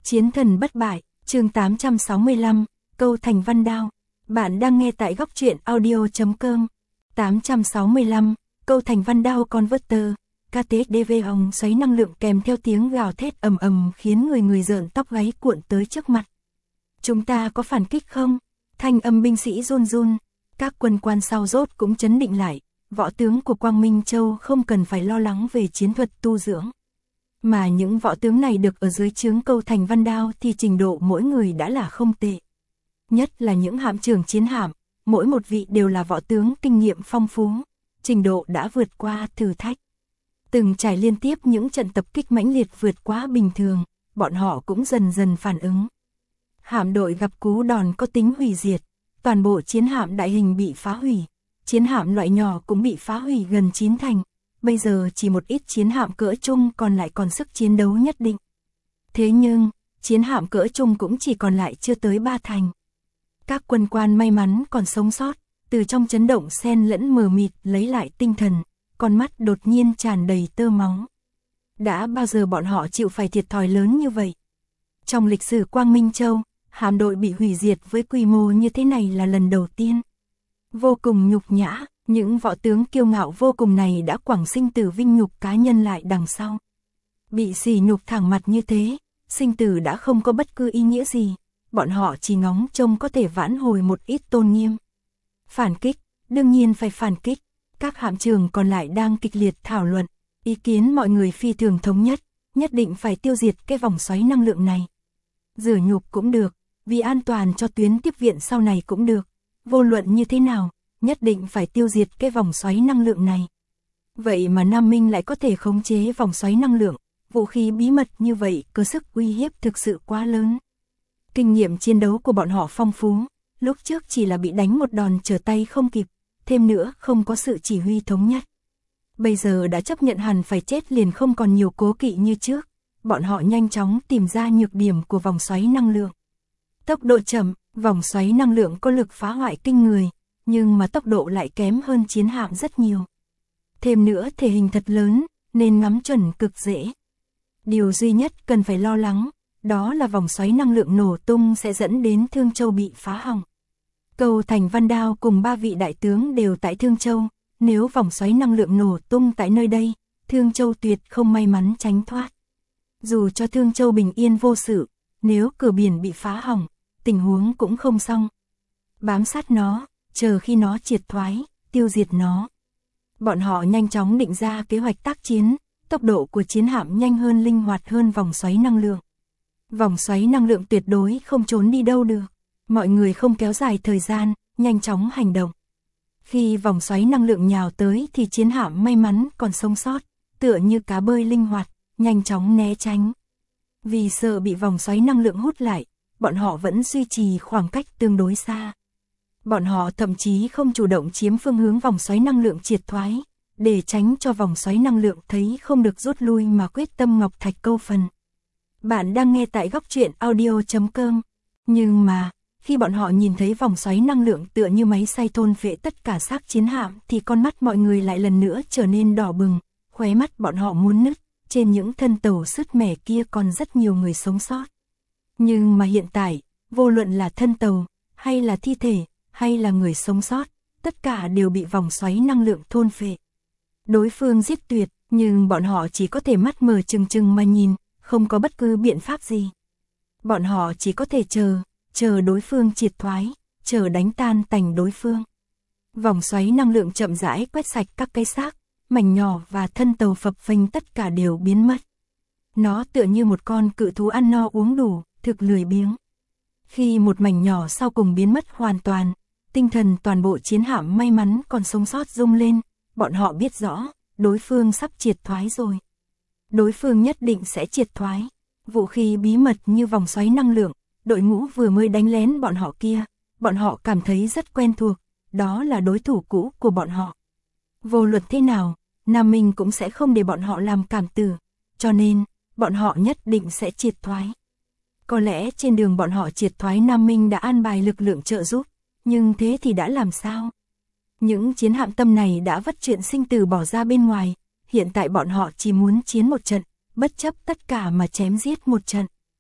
Chiến thần bất bại, chương 865, câu thành văn đao. Bạn đang nghe tại góc truyện audio.com. 865, câu thành văn đao converter, KTSDV hồng xoáy năng lượng kèm theo tiếng gào thét ầm ầm khiến người rợn tóc gáy cuộn tới trước mặt. Chúng ta có phản kích không? Thanh âm binh sĩ run run, các quân quan sau rốt cũng chấn định lại, võ tướng của Quang Minh Châu không cần phải lo lắng về chiến thuật tu dưỡng. Mà những võ tướng này được ở dưới trướng câu thành văn đao thì trình độ mỗi người đã là không tệ. Nhất là những hạm trưởng chiến hạm, mỗi một vị đều là võ tướng kinh nghiệm phong phú, trình độ đã vượt qua thử thách. Từng trải liên tiếp những trận tập kích mãnh liệt vượt quá bình thường, bọn họ cũng dần dần phản ứng. Hạm đội gặp cú đòn có tính hủy diệt, toàn bộ chiến hạm đại hình bị phá hủy, chiến hạm loại nhỏ cũng bị phá hủy gần 9 thành. Bây giờ chỉ một ít chiến hạm cỡ trung còn lại còn sức chiến đấu nhất định. Thế nhưng, chiến hạm cỡ trung cũng chỉ còn lại chưa tới 3 thành. Các quân quan may mắn còn sống sót, từ trong chấn động xen lẫn mờ mịt lấy lại tinh thần, con mắt đột nhiên tràn đầy tơ máu. Đã bao giờ bọn họ chịu phải thiệt thòi lớn như vậy? Trong lịch sử Quang Minh Châu, hạm đội bị hủy diệt với quy mô như thế này là lần đầu tiên. Vô cùng nhục nhã. Những võ tướng kiêu ngạo vô cùng này đã quẳng sinh tử vinh nhục cá nhân lại đằng sau. Bị sỉ nhục thẳng mặt như thế, sinh tử đã không có bất cứ ý nghĩa gì, bọn họ chỉ ngóng trông có thể vãn hồi một ít tôn nghiêm. Phản kích, đương nhiên phải phản kích, các hạm trưởng còn lại đang kịch liệt thảo luận, ý kiến mọi người phi thường thống nhất định phải tiêu diệt cái vòng xoáy năng lượng này. Rửa nhục cũng được, vì an toàn cho tuyến tiếp viện sau này cũng được, vô luận như thế nào. Nhất định phải tiêu diệt cái vòng xoáy năng lượng này. Vậy mà Nam Minh lại có thể khống chế vòng xoáy năng lượng, vũ khí bí mật như vậy, cơ sức uy hiếp thực sự quá lớn. Kinh nghiệm chiến đấu của bọn họ phong phú, lúc trước chỉ là bị đánh một đòn trở tay không kịp, thêm nữa không có sự chỉ huy thống nhất. Bây giờ đã chấp nhận hẳn phải chết liền không còn nhiều cố kỵ như trước, bọn họ nhanh chóng tìm ra nhược điểm của vòng xoáy năng lượng. Tốc độ chậm, vòng xoáy năng lượng có lực phá hoại kinh người. Nhưng mà tốc độ lại kém hơn chiến hạm rất nhiều. Thêm nữa thể hình thật lớn, nên ngắm chuẩn cực dễ. Điều duy nhất cần phải lo lắng, đó là vòng xoáy năng lượng nổ tung sẽ dẫn đến Thương Châu bị phá hỏng. Câu thành văn đao cùng 3 vị đại tướng đều tại Thương Châu, nếu vòng xoáy năng lượng nổ tung tại nơi đây, Thương Châu tuyệt không may mắn tránh thoát. Dù cho Thương Châu bình yên vô sự, nếu cửa biển bị phá hỏng, tình huống cũng không xong. Bám sát nó, chờ khi nó triệt thoái, tiêu diệt nó. Bọn họ nhanh chóng định ra kế hoạch tác chiến, tốc độ của chiến hạm nhanh hơn linh hoạt hơn vòng xoáy năng lượng. Vòng xoáy năng lượng tuyệt đối không trốn đi đâu được. Mọi người không kéo dài thời gian, nhanh chóng hành động. Khi vòng xoáy năng lượng nhào tới thì chiến hạm may mắn còn sống sót, tựa như cá bơi linh hoạt, nhanh chóng né tránh. Vì sợ bị vòng xoáy năng lượng hút lại, bọn họ vẫn duy trì khoảng cách tương đối xa. Bọn họ thậm chí không chủ động chiếm phương hướng vòng xoáy năng lượng triệt thoái, để tránh cho vòng xoáy năng lượng thấy không được rút lui mà quyết tâm ngọc thạch câu phần. Bạn đang nghe tại góc truyện audio.com. Nhưng mà, khi bọn họ nhìn thấy vòng xoáy năng lượng tựa như máy xay thôn phệ tất cả xác chiến hạm thì con mắt mọi người lại lần nữa trở nên đỏ bừng, khóe mắt bọn họ muốn nứt, trên những thân tàu sứt mẻ kia còn rất nhiều người sống sót. Nhưng mà hiện tại, vô luận là thân tàu, hay là thi thể, hay là người sống sót, tất cả đều bị vòng xoáy năng lượng thôn phệ. Đối phương giết tuyệt, nhưng bọn họ chỉ có thể mắt mở trừng mà nhìn, không có bất cứ biện pháp gì. Bọn họ chỉ có thể chờ đối phương triệt thoái, chờ đánh tan tành đối phương. Vòng xoáy năng lượng chậm rãi quét sạch các cái xác, mảnh nhỏ và thân tàu phập phình tất cả đều biến mất. Nó tựa như một con cự thú ăn no uống đủ, thực lười biếng. Khi một mảnh nhỏ sau cùng biến mất hoàn toàn, tinh thần toàn bộ chiến hạm may mắn còn sống sót rung lên, bọn họ biết rõ, đối phương sắp triệt thoái rồi. Đối phương nhất định sẽ triệt thoái. Vũ khí bí mật như vòng xoáy năng lượng, đội ngũ vừa mới đánh lén bọn họ kia, bọn họ cảm thấy rất quen thuộc, đó là đối thủ cũ của bọn họ. Vô luận thế nào, Nam Minh cũng sẽ không để bọn họ làm cảm tử, cho nên, bọn họ nhất định sẽ triệt thoái. Có lẽ trên đường bọn họ triệt thoái Nam Minh đã an bài lực lượng trợ giúp, nhưng thế thì đã làm sao? Những chiến hạm tâm này đã vất chuyện sinh tử bỏ ra bên ngoài, hiện tại bọn họ chỉ muốn chiến một trận, bất chấp tất cả mà chém giết một trận.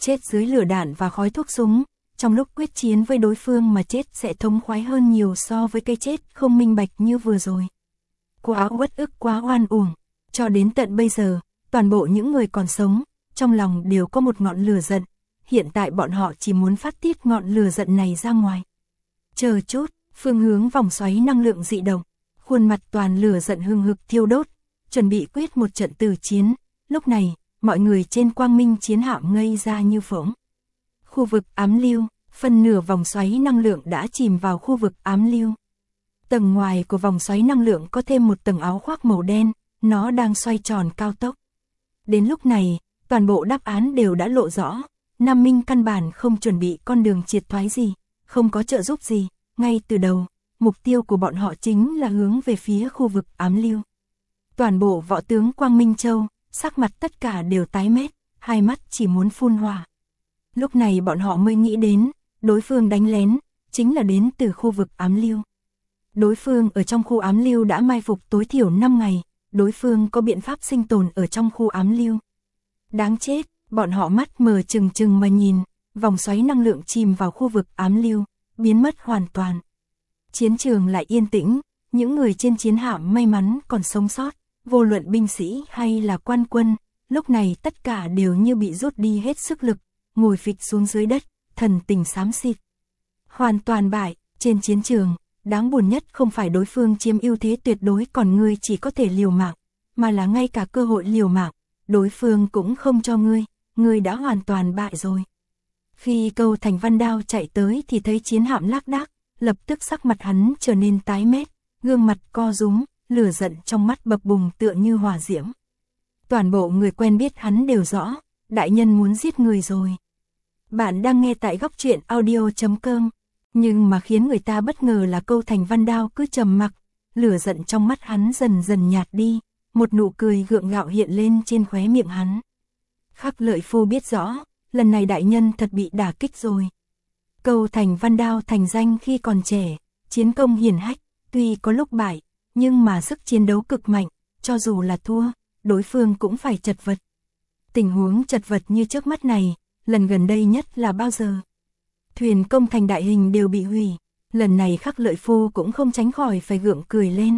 chết dưới lửa đạn và khói thuốc súng, trong lúc quyết chiến với đối phương mà chết sẽ thống khoái hơn nhiều so với cái chết không minh bạch như vừa rồi. Quá uất ức, quá oan uổng. Cho đến tận bây giờ, toàn bộ những người còn sống, trong lòng đều có một ngọn lửa giận. Hiện tại bọn họ chỉ muốn phát tiết ngọn lửa giận này ra ngoài. Chờ chút, phương hướng vòng xoáy năng lượng dị động, khuôn mặt toàn lửa giận hừng hực thiêu đốt, chuẩn bị quyết một trận tử chiến. Lúc này, mọi người trên quang minh chiến hạm ngây ra như phỗng. Khu vực ám lưu, phần nửa vòng xoáy năng lượng đã chìm vào khu vực ám lưu. Tầng ngoài của vòng xoáy năng lượng có thêm một tầng áo khoác màu đen, nó đang xoay tròn cao tốc. Đến lúc này, toàn bộ đáp án đều đã lộ rõ. Nam Minh căn bản không chuẩn bị con đường triệt thoái gì, không có trợ giúp gì. Ngay từ đầu, mục tiêu của bọn họ chính là hướng về phía khu vực ám lưu. Toàn bộ võ tướng Quang Minh Châu, sắc mặt tất cả đều tái mét, hai mắt chỉ muốn phun hỏa. Lúc này bọn họ mới nghĩ đến, đối phương đánh lén, chính là đến từ khu vực ám lưu. Đối phương ở trong khu ám lưu đã mai phục tối thiểu 5 ngày, đối phương có biện pháp sinh tồn ở trong khu ám lưu. Đáng chết, bọn họ mắt mờ trừng trừng mà nhìn, vòng xoáy năng lượng chìm vào khu vực ám lưu, biến mất hoàn toàn. Chiến trường lại yên tĩnh, những người trên chiến hạm may mắn còn sống sót, vô luận binh sĩ hay là quan quân, lúc này tất cả đều như bị rút đi hết sức lực, ngồi phịch xuống dưới đất, thần tình xám xịt. Hoàn toàn bại, trên chiến trường, đáng buồn nhất không phải đối phương chiếm ưu thế tuyệt đối còn ngươi chỉ có thể liều mạng, mà là ngay cả cơ hội liều mạng, đối phương cũng không cho ngươi đã hoàn toàn bại rồi. Khi Câu Thành Văn Đao chạy tới thì thấy chiến hạm lác đác, lập tức sắc mặt hắn trở nên tái mét, gương mặt co rúm, lửa giận trong mắt bập bùng tựa như hỏa diễm. Toàn bộ người quen biết hắn đều rõ, đại nhân muốn giết người rồi. Bạn đang nghe tại góc truyện audio.com, nhưng mà khiến người ta bất ngờ là Câu Thành Văn Đao cứ trầm mặc, lửa giận trong mắt hắn dần dần nhạt đi, một nụ cười gượng gạo hiện lên trên khóe miệng hắn. Khắc Lợi Phu biết rõ, lần này đại nhân thật bị đả kích rồi. Câu Thành Văn Đao thành danh khi còn trẻ, chiến công hiển hách, tuy có lúc bại, nhưng mà sức chiến đấu cực mạnh, cho dù là thua, đối phương cũng phải chật vật. Tình huống chật vật như trước mắt này, lần gần đây nhất là bao giờ? Thuyền công thành đại hình đều bị hủy, lần này Khắc Lợi Phu cũng không tránh khỏi phải gượng cười lên.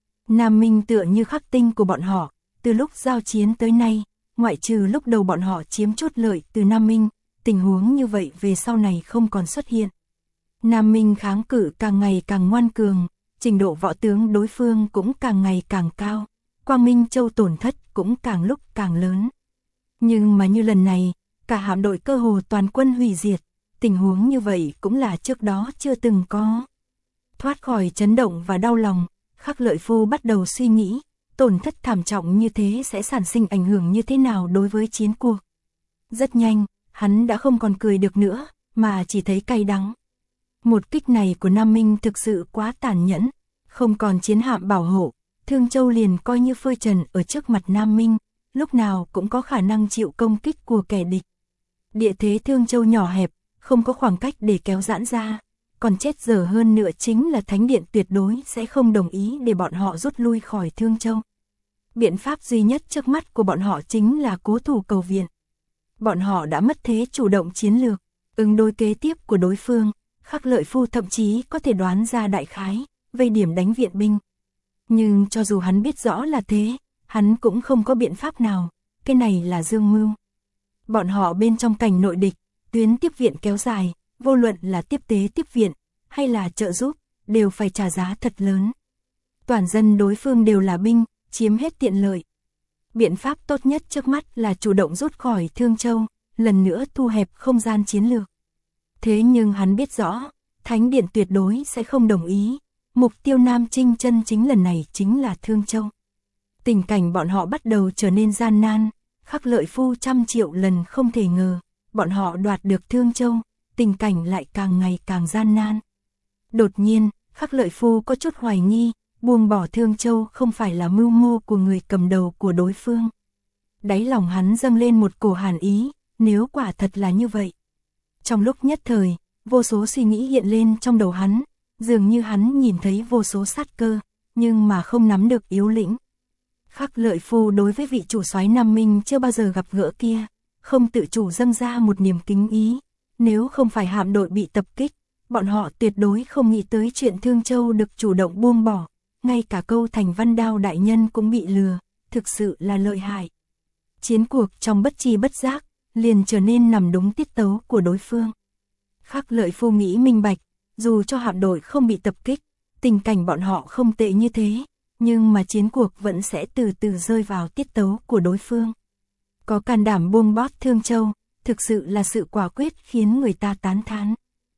Nam Minh tựa như khắc tinh của bọn họ, từ lúc giao chiến tới nay, ngoại trừ lúc đầu bọn họ chiếm chút lợi từ Nam Minh, tình huống như vậy về sau này không còn xuất hiện. Nam Minh kháng cự càng ngày càng ngoan cường, trình độ võ tướng đối phương cũng càng ngày càng cao, Quang Minh Châu tổn thất cũng càng lúc càng lớn. Nhưng mà như lần này, cả hạm đội cơ hồ toàn quân hủy diệt, tình huống như vậy cũng là trước đó chưa từng có. Thoát khỏi chấn động và đau lòng, Khắc Lợi Phu bắt đầu suy nghĩ, tổn thất thảm trọng như thế sẽ sản sinh ảnh hưởng như thế nào đối với chiến cuộc. Rất nhanh, hắn đã không còn cười được nữa, mà chỉ thấy cay đắng. Một kích này của Nam Minh thực sự quá tàn nhẫn, không còn chiến hạm bảo hộ, Thương Châu liền coi như phơi trần ở trước mặt Nam Minh, lúc nào cũng có khả năng chịu công kích của kẻ địch. Địa thế Thương Châu nhỏ hẹp, không có khoảng cách để kéo giãn ra, còn chết dở hơn nữa chính là Thánh Điện tuyệt đối sẽ không đồng ý để bọn họ rút lui khỏi Thương Châu. Biện pháp duy nhất trước mắt của bọn họ chính là cố thủ cầu viện. Bọn họ đã mất thế chủ động chiến lược, ứng đối kế tiếp của đối phương, Khắc Lợi Phu thậm chí có thể đoán ra đại khái, vây điểm đánh viện binh. Nhưng cho dù hắn biết rõ là thế, hắn cũng không có biện pháp nào, cái này là dương mưu. Bọn họ bên trong cảnh nội địch, tuyến tiếp viện kéo dài, vô luận là tiếp tế tiếp viện, hay là trợ giúp, đều phải trả giá thật lớn. Toàn dân đối phương đều là binh, chiếm hết tiện lợi. Biện pháp tốt nhất trước mắt là chủ động rút khỏi Thương Châu, lần nữa thu hẹp không gian chiến lược. Thế nhưng hắn biết rõ, Thánh Điện tuyệt đối sẽ không đồng ý, mục tiêu Nam Trinh chân chính lần này chính là Thương Châu. Tình cảnh bọn họ bắt đầu trở nên gian nan, Khắc Lợi Phu trăm triệu lần không thể ngờ, bọn họ đoạt được Thương Châu, tình cảnh lại càng ngày càng gian nan. Đột nhiên, Khắc Lợi Phu có chút hoài nghi, buông bỏ Thương Châu không phải là mưu mô của người cầm đầu của đối phương. Đáy lòng hắn dâng lên một cổ hàn ý, nếu quả thật là như vậy. Trong lúc nhất thời, vô số suy nghĩ hiện lên trong đầu hắn, dường như hắn nhìn thấy vô số sát cơ, nhưng mà không nắm được yếu lĩnh. Khắc Lợi Phu đối với vị chủ soái Nam Minh chưa bao giờ gặp gỡ kia, không tự chủ dâng ra một niềm kính ý. Nếu không phải hạm đội bị tập kích, bọn họ tuyệt đối không nghĩ tới chuyện Thương Châu được chủ động buông bỏ. Ngay cả Câu Thành Văn Đao đại nhân cũng bị lừa, thực sự là lợi hại. Chiến cuộc trong bất chi bất giác, liền trở nên nằm đúng tiết tấu của đối phương. Khắc Lợi Phu nghĩ minh bạch, dù cho hạm đội không bị tập kích, tình cảnh bọn họ không tệ như thế, nhưng mà chiến cuộc vẫn sẽ từ từ rơi vào tiết tấu của đối phương. Có can đảm buông bóp Thương Châu, thực sự là sự quả quyết khiến người ta tán thán.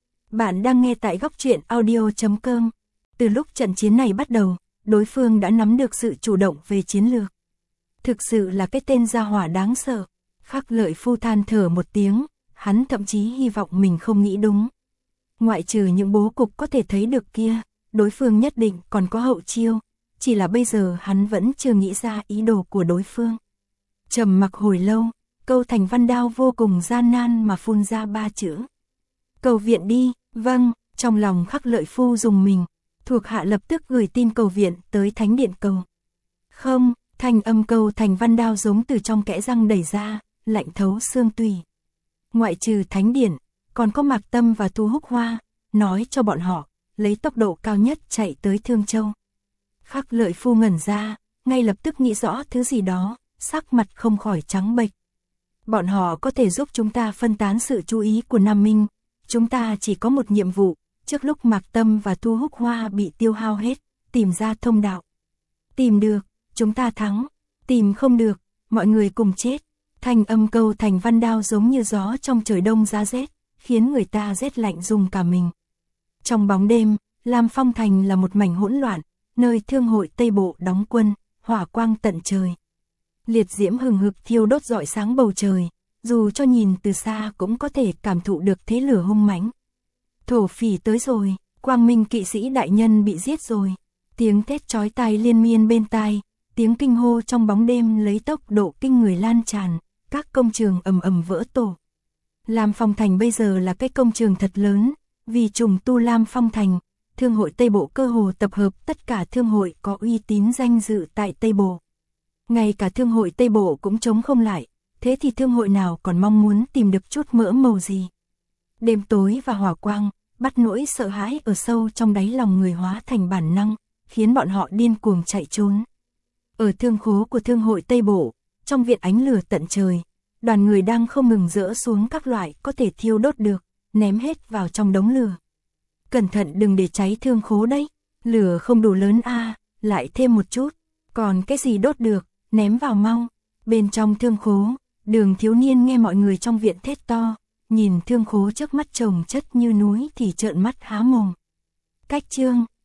Bạn đang nghe tại góc truyện audio.com. Từ lúc trận chiến này bắt đầu, đối phương đã nắm được sự chủ động về chiến lược. Thực sự là cái tên gia hỏa đáng sợ. Khắc Lợi Phu than thở một tiếng, hắn thậm chí hy vọng mình không nghĩ đúng. Ngoại trừ những bố cục có thể thấy được kia, đối phương nhất định còn có hậu chiêu, chỉ là bây giờ hắn vẫn chưa nghĩ ra ý đồ của đối phương. Trầm mặc hồi lâu, Câu Thành Văn Đao vô cùng gian nan mà phun ra 3 chữ. Cầu viện đi. Vâng, trong lòng Khắc Lợi Phu rùng mình, thuộc hạ lập tức gửi tin cầu viện tới Thánh Điện cầu. Không, thanh âm Câu Thành Văn Đao giống từ trong kẽ răng đẩy ra, lạnh thấu xương tủy. Ngoại trừ Thánh Điện, còn có Mạc Tâm và Thu Húc Hoa, nói cho bọn họ, lấy tốc độ cao nhất chạy tới Thương Châu. Khắc Lợi Phu ngẩn ra, ngay lập tức nghĩ rõ thứ gì đó, sắc mặt không khỏi trắng bệch. Bọn họ có thể giúp chúng ta phân tán sự chú ý của Nam Minh. Chúng ta chỉ có một nhiệm vụ, trước lúc Mạc Tâm và Thu Húc Hoa bị tiêu hao hết, tìm ra thông đạo. Tìm được, chúng ta thắng, tìm không được, mọi người cùng chết. Thanh âm Câu Thành Văn Đao giống như gió trong trời đông giá rét, khiến người ta rét lạnh run cả mình. Trong bóng đêm, Lam Phong Thành là một mảnh hỗn loạn, nơi Thương hội Tây Bộ đóng quân, hỏa quang tận trời. Liệt diễm hừng hực thiêu đốt rọi sáng bầu trời. Dù cho nhìn từ xa cũng có thể cảm thụ được thế lửa hung mãnh. Thổ phỉ tới rồi, Quang Minh kỵ sĩ đại nhân bị giết rồi. Tiếng thét chói tai liên miên bên tai, tiếng kinh hô trong bóng đêm lấy tốc độ kinh người lan tràn, các công trường ầm ầm vỡ tổ. Lam Phong Thành bây giờ là cái công trường thật lớn, vì trùng tu Lam Phong Thành, Thương hội Tây Bộ cơ hồ tập hợp tất cả thương hội có uy tín danh dự tại Tây Bộ. Ngay cả Thương hội Tây Bộ cũng chống không lại. Thế thì thương hội nào còn mong muốn tìm được chút mỡ màu gì? Đêm tối và hỏa quang, bắt nỗi sợ hãi ở sâu trong đáy lòng người hóa thành bản năng, khiến bọn họ điên cuồng chạy trốn. Ở thương khố của Thương hội Tây Bộ, trong viện ánh lửa tận trời, đoàn người đang không ngừng dỡ xuống các loại có thể thiêu đốt được, ném hết vào trong đống lửa. Cẩn thận đừng để cháy thương khố đấy, lửa không đủ lớn lại thêm một chút, còn cái gì đốt được, ném vào mau. Bên trong thương khố, Đường thiếu niên nghe mọi người trong viện thét to, nhìn thương khố trước mắt chồng chất như núi thì trợn mắt há mồm. Cách chương